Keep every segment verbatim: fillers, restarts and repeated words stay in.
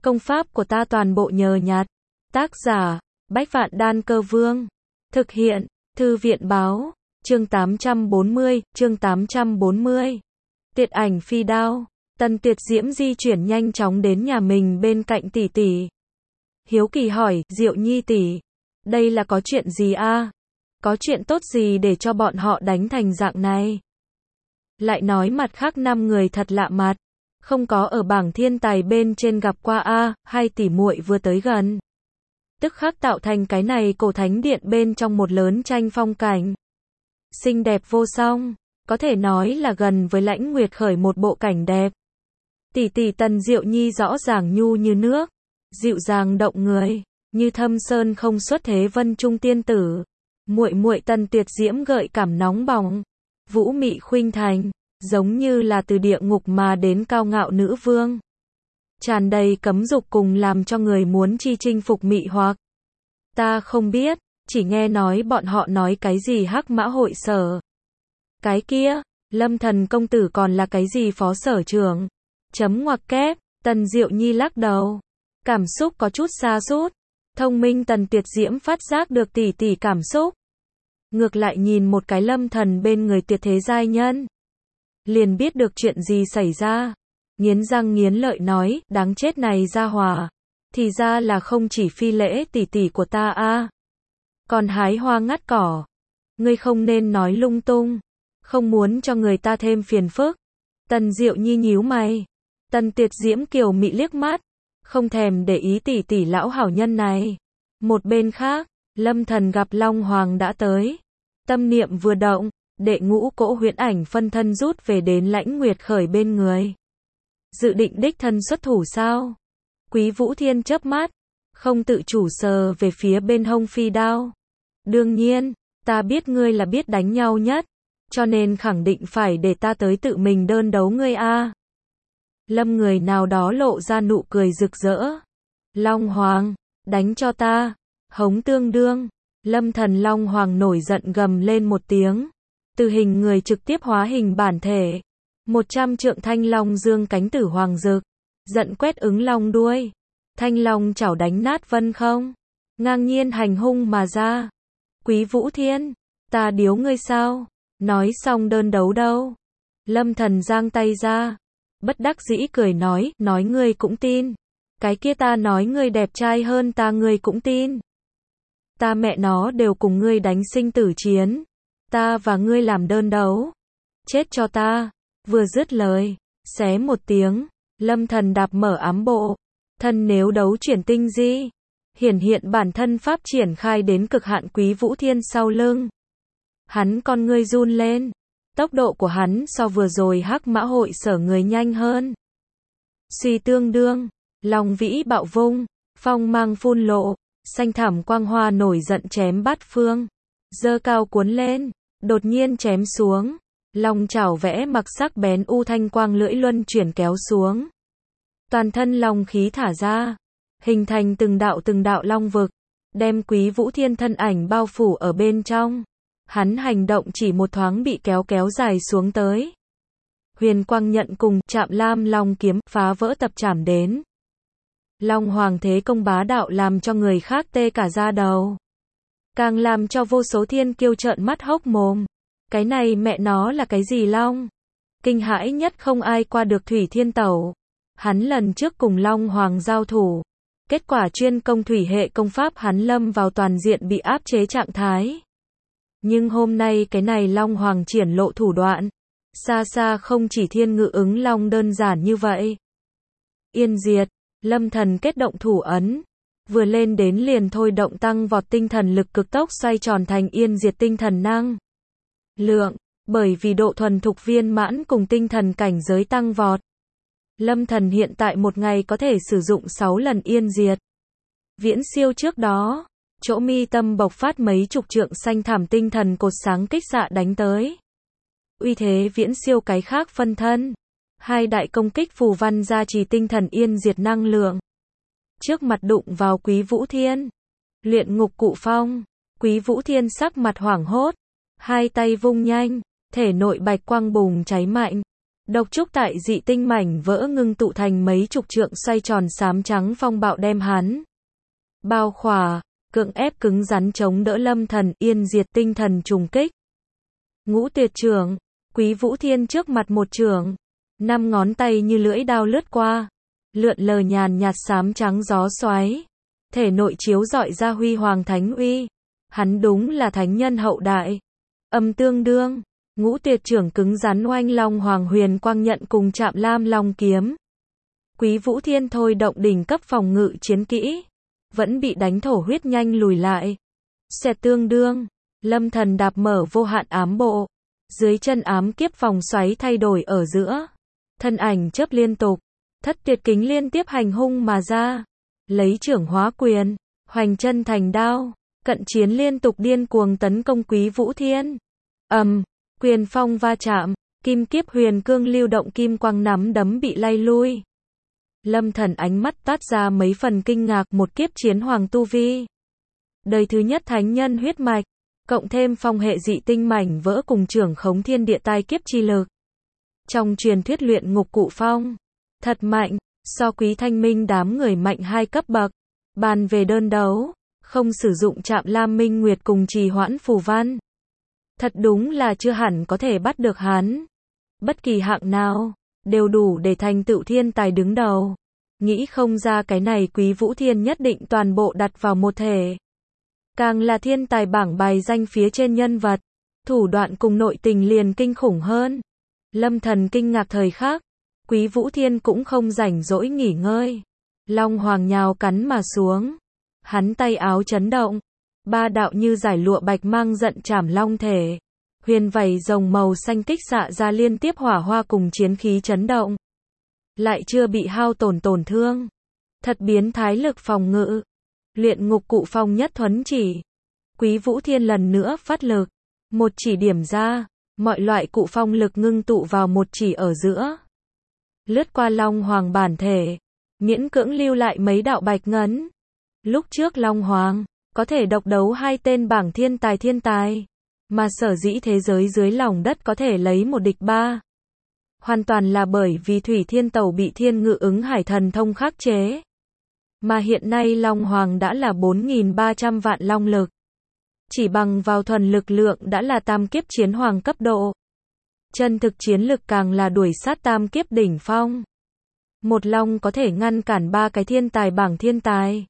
Công pháp của ta toàn bộ nhờ nhặt. Tác giả, Bách Vạn Đan Cơ Vương. Thực hiện, Thư viện báo. Chương tám trăm bốn mươi, chương tám trăm bốn mươi. Tiệt ảnh phi đao. Tần Tiệt Diễm di chuyển nhanh chóng đến nhà mình bên cạnh tỷ tỷ. Hiếu kỳ hỏi, Diệu Nhi tỷ, đây là có chuyện gì a? Có chuyện tốt gì để cho bọn họ đánh thành dạng này? Lại nói mặt khác năm người thật lạ mặt, không có ở bảng thiên tài bên trên gặp qua a, hai tỷ muội vừa tới gần. Tức khắc tạo thành cái này cổ thánh điện bên trong một lớn tranh phong cảnh. Xinh đẹp vô song, có thể nói là gần với Lãnh Nguyệt khởi một bộ cảnh đẹp. Tỷ tỷ Tần Diệu Nhi rõ ràng nhu như nước, dịu dàng động người, như thâm sơn không xuất thế vân trung tiên tử. Muội muội Tần Tiệt Diễm gợi cảm nóng bỏng, vũ mị khuynh thành, giống như là từ địa ngục mà đến cao ngạo nữ vương. Tràn đầy cấm dục cùng làm cho người muốn chi chinh phục mị hoặc. Ta không biết, chỉ nghe nói bọn họ nói cái gì hắc mã hội sở. Cái kia, Lâm Thần công tử còn là cái gì phó sở trưởng. Chấm ngoặc kép, Tần Diệu Nhi lắc đầu. Cảm xúc có chút sa sút. Thông minh Tần Tiệt Diễm phát giác được tỷ tỷ cảm xúc. Ngược lại nhìn một cái Lâm Thần bên người tuyệt thế giai nhân. Liền biết được chuyện gì xảy ra. Nghiến răng nghiến lợi nói, đáng chết này ra hỏa. Thì ra là không chỉ phi lễ tỷ tỷ của ta a, còn hái hoa ngắt cỏ. Ngươi không nên nói lung tung, không muốn cho người ta thêm phiền phức. Tần Diệu Nhi nhíu mày. Tần Tiệt Diễm kiều mị liếc mắt, không thèm để ý tỷ tỷ lão hảo nhân này. Một bên khác, Lâm Thần gặp Long Hoàng đã tới. Tâm niệm vừa động, đệ ngũ cỗ huyễn ảnh phân thân rút về đến Lãnh Nguyệt khởi bên người. Dự định đích thân xuất thủ sao? Quý Vũ Thiên chớp mắt, không tự chủ sờ về phía bên hông phi đao. Đương nhiên, ta biết ngươi là biết đánh nhau nhất, cho nên khẳng định phải để ta tới tự mình đơn đấu ngươi a. Lâm người nào đó lộ ra nụ cười rực rỡ. Long Hoàng, đánh cho ta. Hống tương đương. Lâm Thần Long Hoàng nổi giận gầm lên một tiếng. Từ hình người trực tiếp hóa hình bản thể. Một trăm trượng thanh long dương cánh tử hoàng rực. Giận quét ứng long đuôi. Thanh long chảo đánh nát vân không. Ngang nhiên hành hung mà ra. Quý Vũ Thiên, ta điếu ngươi sao? Nói xong đơn đấu đâu? Lâm Thần giang tay ra. Bất đắc dĩ cười nói, nói ngươi cũng tin. Cái kia ta nói ngươi đẹp trai hơn ta ngươi cũng tin. Ta mẹ nó đều cùng ngươi đánh sinh tử chiến. Ta và ngươi làm đơn đấu. Chết cho ta. Vừa dứt lời, xé một tiếng, Lâm Thần đạp mở ám bộ. Thân nếu đấu chuyển tinh di. Hiển hiện bản thân pháp triển khai đến cực hạn Quý Vũ Thiên sau lưng. Hắn con ngươi run lên. Tốc độ của hắn so vừa rồi hắc mã hội sở người nhanh hơn. Suy tương đương, long vĩ bạo vung, phong mang phun lộ, xanh thẳm quang hoa nổi giận chém bát phương. Giơ cao cuốn lên, đột nhiên chém xuống. Long chảo vẽ mặc sắc bén u thanh quang lưỡi luân chuyển kéo xuống. Toàn thân long khí thả ra, hình thành từng đạo từng đạo long vực, đem Quý Vũ Thiên thân ảnh bao phủ ở bên trong. Hắn hành động chỉ một thoáng bị kéo kéo dài xuống tới. Huyền quang nhận cùng chạm lam long kiếm phá vỡ tập chảm đến. Long Hoàng thế công bá đạo làm cho người khác tê cả da đầu. Càng làm cho vô số thiên kiêu trợn mắt hốc mồm. Cái này mẹ nó là cái gì long? Kinh hãi nhất không ai qua được Thủy Thiên Tẩu. Hắn lần trước cùng Long Hoàng giao thủ. Kết quả chuyên công thủy hệ công pháp hắn lâm vào toàn diện bị áp chế trạng thái. Nhưng hôm nay cái này Long Hoàng triển lộ thủ đoạn. Xa xa không chỉ thiên ngự ứng long đơn giản như vậy. Yên diệt, Lâm Thần kết động thủ ấn. Vừa lên đến liền thôi động tăng vọt tinh thần lực cực tốc xoay tròn thành yên diệt tinh thần năng lượng, bởi vì độ thuần thục viên mãn cùng tinh thần cảnh giới tăng vọt. Lâm Thần hiện tại một ngày có thể sử dụng sáu lần yên diệt. Viễn siêu trước đó, chỗ mi tâm bộc phát mấy chục trượng xanh thảm tinh thần cột sáng kích xạ đánh tới. Uy thế viễn siêu cái khác phân thân. Hai đại công kích phù văn gia trì tinh thần yên diệt năng lượng. Trước mặt đụng vào Quý Vũ Thiên. Luyện ngục cụ phong. Quý Vũ Thiên sắc mặt hoảng hốt. Hai tay vung nhanh, thể nội bạch quang bùng cháy mạnh. Độc trúc tại dị tinh mảnh vỡ ngưng tụ thành mấy chục trượng xoay tròn xám trắng phong bạo đem hắn bao khỏa, cưỡng ép cứng rắn chống đỡ Lâm Thần yên diệt tinh thần trùng kích. Ngũ tuyệt trưởng, Quý Vũ Thiên trước mặt một trưởng, năm ngón tay như lưỡi đao lướt qua, lượn lờ nhàn nhạt xám trắng gió xoáy, thể nội chiếu rọi ra huy hoàng thánh uy. Hắn đúng là thánh nhân hậu đại. Âm tương đương, ngũ tuyệt trưởng cứng rắn oanh long hoàng huyền quang nhận cùng chạm lam long kiếm. Quý Vũ Thiên thôi động đỉnh cấp phòng ngự chiến kỹ, vẫn bị đánh thổ huyết nhanh lùi lại. Xẹt tương đương, Lâm Thần đạp mở vô hạn ám bộ, dưới chân ám kiếp vòng xoáy thay đổi ở giữa, thân ảnh chớp liên tục, thất tuyệt kính liên tiếp hành hung mà ra, lấy trưởng hóa quyền, hoành chân thành đao, cận chiến liên tục điên cuồng tấn công Quý Vũ Thiên. Ầm, um, quyền phong va chạm, kim kiếp huyền cương lưu động kim quang nắm đấm bị lay lui. Lâm Thần ánh mắt toát ra mấy phần kinh ngạc, một kiếp chiến hoàng tu vi, đời thứ nhất thánh nhân huyết mạch, cộng thêm phong hệ dị tinh mảnh vỡ cùng trưởng khống thiên địa tai kiếp chi lực. Trong truyền thuyết luyện ngục cụ phong, thật mạnh, so Quý Thanh Minh đám người mạnh hai cấp bậc. Bàn về đơn đấu, không sử dụng chạm lam minh nguyệt cùng trì hoãn phù văn, thật đúng là chưa hẳn có thể bắt được hắn. Bất kỳ hạng nào, đều đủ để thành tựu thiên tài đứng đầu. Nghĩ không ra cái này Quý Vũ Thiên nhất định toàn bộ đặt vào một thể. Càng là thiên tài bảng bài danh phía trên nhân vật, thủ đoạn cùng nội tình liền kinh khủng hơn. Lâm Thần kinh ngạc thời khắc, Quý Vũ Thiên cũng không rảnh rỗi nghỉ ngơi. Long hoàng nhào cắn mà xuống, hắn tay áo chấn động, ba đạo như giải lụa bạch mang giận chảm long thể, huyền vảy rồng màu xanh kích xạ ra liên tiếp hỏa hoa cùng chiến khí chấn động, lại chưa bị hao tổn tổn thương. Thật biến thái lực phòng ngự. Luyện ngục cụ phong nhất thuấn chỉ, Quý Vũ Thiên lần nữa phát lực, một chỉ điểm ra, mọi loại cụ phong lực ngưng tụ vào một chỉ ở giữa, lướt qua long hoàng bản thể, miễn cưỡng lưu lại mấy đạo bạch ngấn. Lúc trước long hoàng có thể độc đấu hai tên bảng thiên tài thiên tài, mà sở dĩ thế giới dưới lòng đất có thể lấy một địch ba, hoàn toàn là bởi vì Thủy Thiên Tẩu bị Thiên Ngự Ứng Hải Thần Thông khắc chế. Mà hiện nay Long Hoàng đã là bốn nghìn ba trăm vạn long lực. Chỉ bằng vào thuần lực lượng đã là tam kiếp chiến hoàng cấp độ. Chân thực chiến lực càng là đuổi sát tam kiếp đỉnh phong. Một long có thể ngăn cản ba cái thiên tài bảng thiên tài.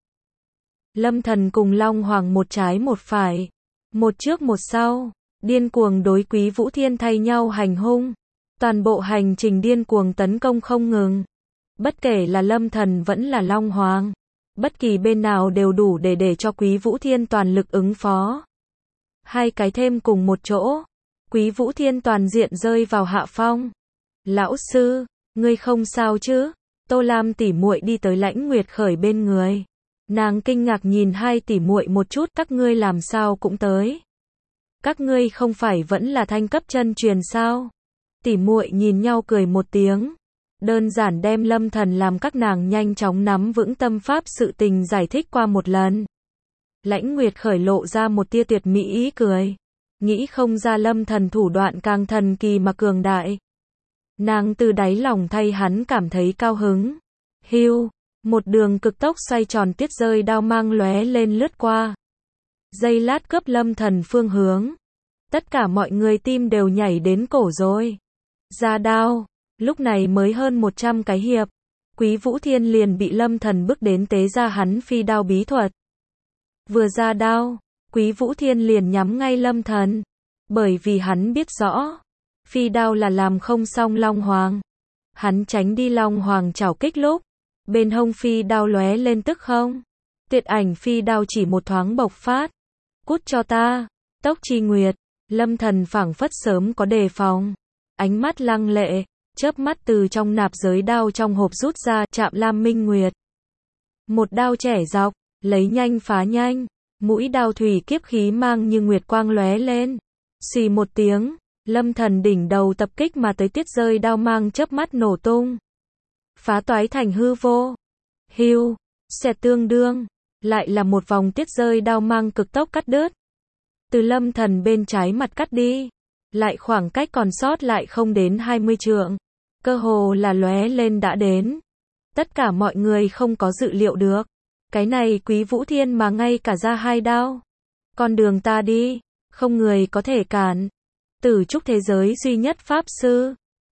Lâm Thần cùng Long Hoàng một trái một phải, một trước một sau, điên cuồng đối Quý Vũ Thiên thay nhau hành hung. Toàn bộ hành trình điên cuồng tấn công không ngừng. Bất kể là Lâm Thần vẫn là Long Hoàng, bất kỳ bên nào đều đủ để để cho Quý Vũ Thiên toàn lực ứng phó. Hai cái thêm cùng một chỗ, Quý Vũ Thiên toàn diện rơi vào hạ phong. Lão sư, ngươi không sao chứ? Tô Lam tỷ muội đi tới Lãnh Nguyệt Khởi bên người. Nàng kinh ngạc nhìn hai tỷ muội một chút, các ngươi làm sao cũng tới? Các ngươi không phải vẫn là thanh cấp chân truyền sao? Tỷ muội nhìn nhau cười một tiếng, đơn giản đem Lâm Thần làm các nàng nhanh chóng nắm vững tâm pháp sự tình giải thích qua một lần. Lãnh Nguyệt Khởi lộ ra một tia tuyệt mỹ ý cười, nghĩ không ra Lâm Thần thủ đoạn càng thần kỳ mà cường đại. Nàng từ đáy lòng thay hắn cảm thấy cao hứng. Hưu, một đường cực tốc xoay tròn tiết rơi đao mang lóe lên lướt qua. Giây lát cướp Lâm Thần phương hướng. Tất cả mọi người tim đều nhảy đến cổ rồi. Ra đao, lúc này mới hơn một trăm cái hiệp, Quý Vũ Thiên liền bị Lâm Thần bức đến tế ra hắn phi đao bí thuật. Vừa ra đao, Quý Vũ Thiên liền nhắm ngay Lâm Thần, bởi vì hắn biết rõ, phi đao là làm không xong Long Hoàng. Hắn tránh đi Long Hoàng chảo kích lúc, bên hông phi đao lóe lên tức không. Tuyệt ảnh phi đao chỉ một thoáng bộc phát. Cút cho ta, Tốc Chi Nguyệt. Lâm Thần phảng phất sớm có đề phòng, ánh mắt lăng lệ, chớp mắt từ trong nạp giới đao trong hộp rút ra chạm lam minh nguyệt. Một đao trẻ dọc, lấy nhanh phá nhanh, mũi đao thủy kiếp khí mang như nguyệt quang lóe lên. Xì một tiếng, Lâm Thần đỉnh đầu tập kích mà tới tiết rơi đao mang chớp mắt nổ tung, phá toái thành hư vô. Hưu, xẹt tương đương, lại là một vòng tiết rơi đao mang cực tốc cắt đứt. Từ Lâm Thần bên trái mặt cắt đi, lại khoảng cách còn sót lại không đến hai mươi trượng. cơ hồ là lóe lên đã đến. Tất cả mọi người không có dự liệu được. Cái này Quý Vũ Thiên mà ngay cả ra hai đao. Con đường ta đi, không người có thể cản. Tử trúc thế giới duy nhất pháp sư.